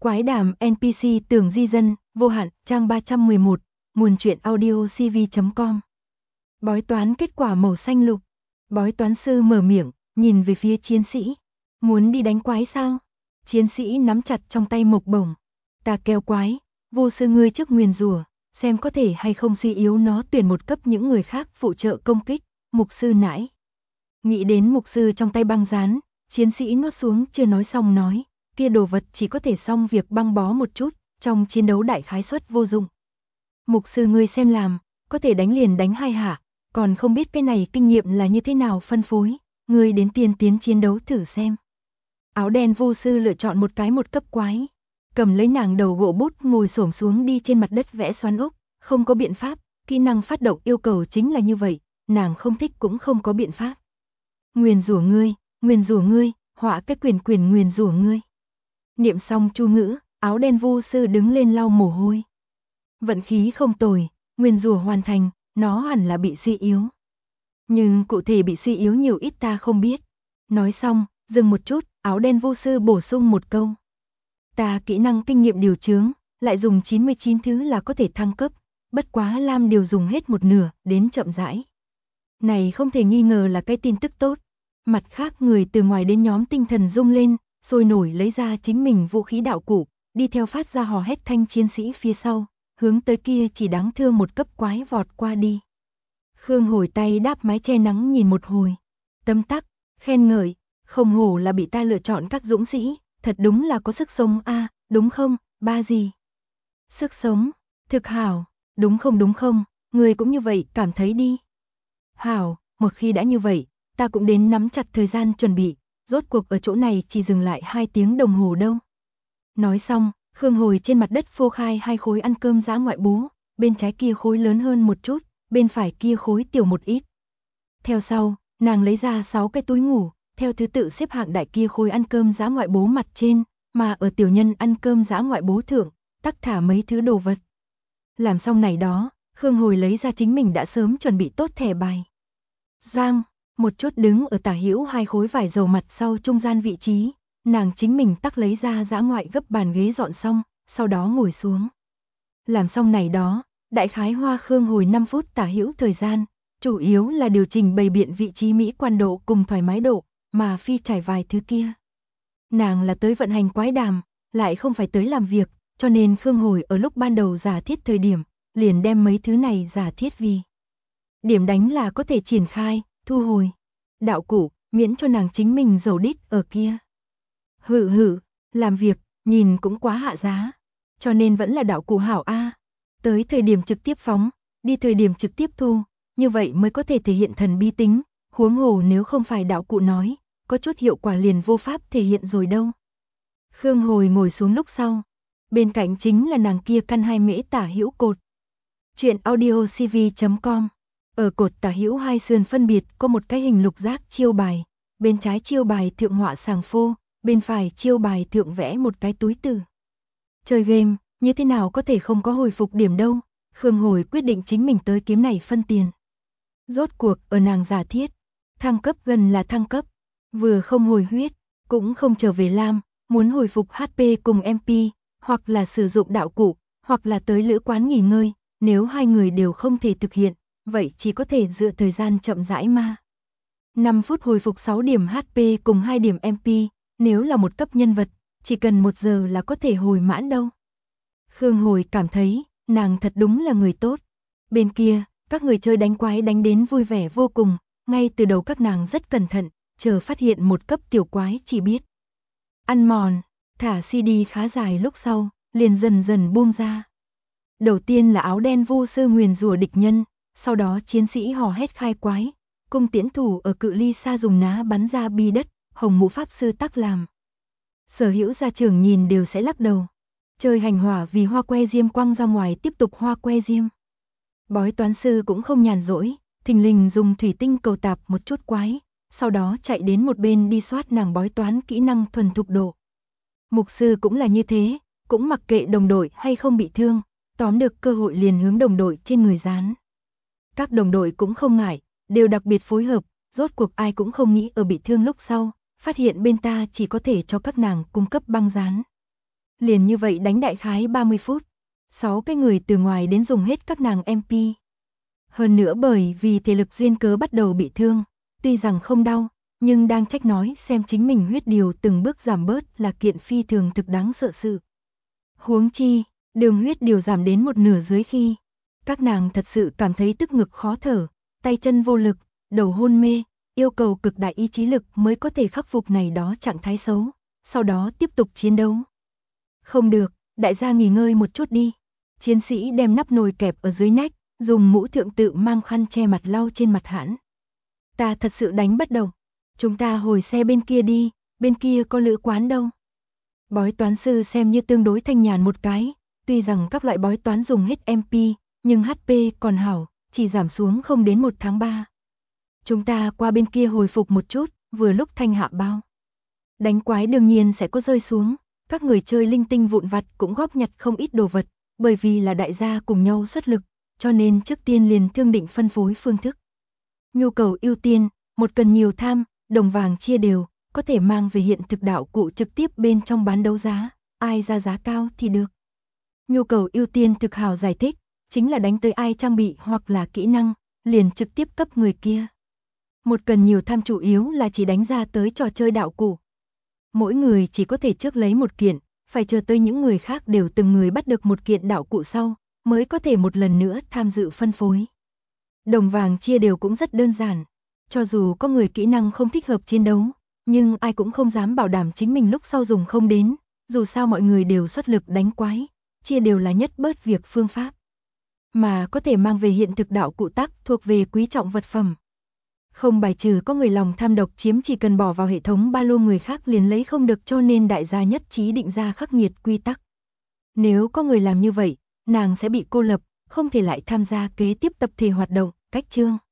Quái đàm NPC Tường Di Dân, vô hạn, trang 311, nguồn truyện audio cv.com. Bói toán kết quả màu xanh lục. Bói toán sư mở miệng, nhìn về phía chiến sĩ. Muốn đi đánh quái sao? Chiến sĩ nắm chặt trong tay mộc bổng. Ta kêu quái, vô sư ngươi trước nguyền rủa, xem có thể hay không suy yếu nó, tuyển một cấp những người khác phụ trợ công kích. Mục sư nãi. Nghĩ đến mục sư trong tay băng dán, chiến sĩ nuốt xuống chưa nói xong nói. Kia đồ vật chỉ có thể xong việc băng bó một chút, trong chiến đấu đại khái suất vô dụng. Mục sư ngươi xem làm, có thể đánh liền đánh hai hạ, còn không biết cái này kinh nghiệm là như thế nào phân phối, ngươi đến tiên tiến chiến đấu thử xem. Áo đen vô sư lựa chọn một cái một cấp quái, cầm lấy nàng đầu gỗ bút ngồi xổm xuống đi trên mặt đất vẽ xoắn ốc, không có biện pháp, kỹ năng phát động yêu cầu chính là như vậy, nàng không thích cũng không có biện pháp. Nguyền rủa ngươi, họa cái quyền nguyền rủa ngươi. Niệm xong chu ngữ, áo đen vô sư đứng lên lau mồ hôi. Vận khí không tồi, nguyền rủa hoàn thành, nó hẳn là bị suy yếu. Nhưng cụ thể bị suy yếu nhiều ít ta không biết. Nói xong, dừng một chút, áo đen vô sư bổ sung một câu. Ta kỹ năng kinh nghiệm điều chướng, lại dùng 99 thứ là có thể thăng cấp, bất quá lam điều dùng hết một nửa, đến chậm rãi. Này không thể nghi ngờ là cái tin tức tốt. Mặt khác người từ ngoài đến nhóm tinh thần rung lên, sôi nổi lấy ra chính mình vũ khí đạo cụ, đi theo phát ra hò hét thanh chiến sĩ phía sau, hướng tới kia chỉ đáng thương một cấp quái vọt qua đi. Khương Hồi tay đáp mái che nắng nhìn một hồi, tấm tắc, khen ngợi, không hổ là bị ta lựa chọn các dũng sĩ, thật đúng là có sức sống a, đúng không, ba gì? Sức sống, thực hảo, đúng không, người cũng như vậy cảm thấy đi. Hảo, một khi đã như vậy, ta cũng đến nắm chặt thời gian chuẩn bị, rốt cuộc ở chỗ này chỉ dừng lại 2 tiếng đồng hồ đâu. Nói xong, Khương Hồi trên mặt đất phô khai 2 khối ăn cơm dã ngoại bố, bên trái kia khối lớn hơn một chút, bên phải kia khối tiểu một ít. Theo sau, nàng lấy ra 6 cái túi ngủ, theo thứ tự xếp hạng đại kia khối ăn cơm dã ngoại bố mặt trên, mà ở tiểu nhân ăn cơm dã ngoại bố thượng, tắc thả mấy thứ đồ vật. Làm xong này đó, Khương Hồi lấy ra chính mình đã sớm chuẩn bị tốt thẻ bài. Giang, một chút đứng ở tả hữu 2 khối vải dầu mặt sau trung gian vị trí, nàng chính mình tắc lấy ra dã ngoại gấp bàn ghế dọn xong, sau đó ngồi xuống. Làm xong này đó, đại khái hoa Khương Hồi 5 phút tả hữu thời gian, chủ yếu là điều chỉnh bày biện vị trí mỹ quan độ cùng thoải mái độ, mà phi trải vài thứ kia. Nàng là tới vận hành quái đàm, lại không phải tới làm việc, cho nên Khương Hồi ở lúc ban đầu giả thiết thời điểm, liền đem mấy thứ này giả thiết vì điểm đánh là có thể triển khai, thu hồi. Đạo cụ, miễn cho nàng chính mình giàu đít ở kia. Làm việc, nhìn cũng quá hạ giá. Cho nên vẫn là đạo cụ hảo A. Tới thời điểm trực tiếp phóng, đi thời điểm trực tiếp thu, như vậy mới có thể thể hiện thần bí tính. Huống hồ nếu không phải đạo cụ nói, có chút hiệu quả liền vô pháp thể hiện rồi đâu. Khương Hồi ngồi xuống lúc sau. Bên cạnh chính là nàng kia căn 2 mễ tả hữu cột. Chuyện audio cv.com. Ở cột tả hữu 2 sườn phân biệt có một cái hình lục giác chiêu bài, bên trái chiêu bài thượng họa sàng phô, bên phải chiêu bài thượng vẽ một cái túi từ. Chơi game, như thế nào có thể không có hồi phục điểm đâu, Khương Hồi quyết định chính mình tới kiếm này phân tiền. Rốt cuộc ở nàng giả thiết, thăng cấp gần là thăng cấp, vừa không hồi huyết, cũng không trở về lam, muốn hồi phục HP cùng MP, hoặc là sử dụng đạo cụ, hoặc là tới lữ quán nghỉ ngơi, nếu hai người đều không thể thực hiện. Vậy chỉ có thể dựa thời gian chậm rãi mà. 5 phút hồi phục 6 điểm HP cùng 2 điểm MP, nếu là một cấp nhân vật, chỉ cần 1 giờ là có thể hồi mãn đâu. Khương Hồi cảm thấy, nàng thật đúng là người tốt. Bên kia, các người chơi đánh quái đánh đến vui vẻ vô cùng, ngay từ đầu các nàng rất cẩn thận, chờ phát hiện một cấp tiểu quái chỉ biết ăn mòn, thả CD khá dài lúc sau, liền dần dần buông ra. Đầu tiên là áo đen vô sư nguyền rủa địch nhân. Sau đó chiến sĩ hò hét khai quái, cung tiễn thủ ở cự ly xa dùng ná bắn ra bi đất, hồng mũ pháp sư tắc làm. Sở hữu gia trưởng nhìn đều sẽ lắc đầu. Chơi hành hỏa vì hoa que diêm quăng ra ngoài tiếp tục hoa que diêm. Bói toán sư cũng không nhàn rỗi, thình lình dùng thủy tinh cầu tạp một chút quái, sau đó chạy đến một bên đi soát nàng bói toán kỹ năng thuần thục độ. Mục sư cũng là như thế, cũng mặc kệ đồng đội hay không bị thương, tóm được cơ hội liền hướng đồng đội trên người dán. Các đồng đội cũng không ngại, đều đặc biệt phối hợp, rốt cuộc ai cũng không nghĩ ở bị thương lúc sau, phát hiện bên ta chỉ có thể cho các nàng cung cấp băng dán. Liền như vậy đánh đại khái 30 phút. 6 cái người từ ngoài đến dùng hết các nàng MP. Hơn nữa bởi vì thể lực duyên cớ bắt đầu bị thương, tuy rằng không đau, nhưng đang trách nói xem chính mình huyết điều từng bước giảm bớt là kiện phi thường thực đáng sợ sự. Huống chi, đường huyết điều giảm đến một nửa dưới khi, các nàng thật sự cảm thấy tức ngực khó thở, tay chân vô lực, đầu hôn mê, yêu cầu cực đại ý chí lực mới có thể khắc phục này đó trạng thái xấu, sau đó tiếp tục chiến đấu. Không được, đại gia nghỉ ngơi một chút đi. Chiến sĩ đem nắp nồi kẹp ở dưới nách, dùng mũ thượng tự mang khăn che mặt lau trên mặt hãn. Ta thật sự đánh bất động. Chúng ta hồi xe bên kia đi, bên kia có lữ quán đâu. Bói toán sư xem như tương đối thanh nhàn một cái, tuy rằng các loại bói toán dùng hết MP, nhưng HP còn hảo, chỉ giảm xuống không đến 1 tháng 3. Chúng ta qua bên kia hồi phục một chút, vừa lúc thanh hạ bao. Đánh quái đương nhiên sẽ có rơi xuống, các người chơi linh tinh vụn vặt cũng góp nhặt không ít đồ vật, bởi vì là đại gia cùng nhau xuất lực, cho nên trước tiên liền thương định phân phối phương thức. Nhu cầu ưu tiên, một cần nhiều tham, đồng vàng chia đều, có thể mang về hiện thực đạo cụ trực tiếp bên trong bán đấu giá, ai ra giá cao thì được. Nhu cầu ưu tiên thực hào giải thích, chính là đánh tới ai trang bị hoặc là kỹ năng, liền trực tiếp cấp người kia. Một cần nhiều tham chủ yếu là chỉ đánh ra tới trò chơi đạo cụ. Mỗi người chỉ có thể trước lấy một kiện, phải chờ tới những người khác đều từng người bắt được một kiện đạo cụ sau, mới có thể một lần nữa tham dự phân phối. Đồng vàng chia đều cũng rất đơn giản, cho dù có người kỹ năng không thích hợp chiến đấu, nhưng ai cũng không dám bảo đảm chính mình lúc sau dùng không đến, dù sao mọi người đều xuất lực đánh quái, chia đều là nhất bớt việc phương pháp. Mà có thể mang về hiện thực đạo cụ tắc thuộc về quý trọng vật phẩm. Không bài trừ có người lòng tham độc chiếm chỉ cần bỏ vào hệ thống ba lô người khác liền lấy không được, cho nên đại gia nhất trí định ra khắc nghiệt quy tắc. Nếu có người làm như vậy, nàng sẽ bị cô lập, không thể lại tham gia kế tiếp tập thể hoạt động, cách chương.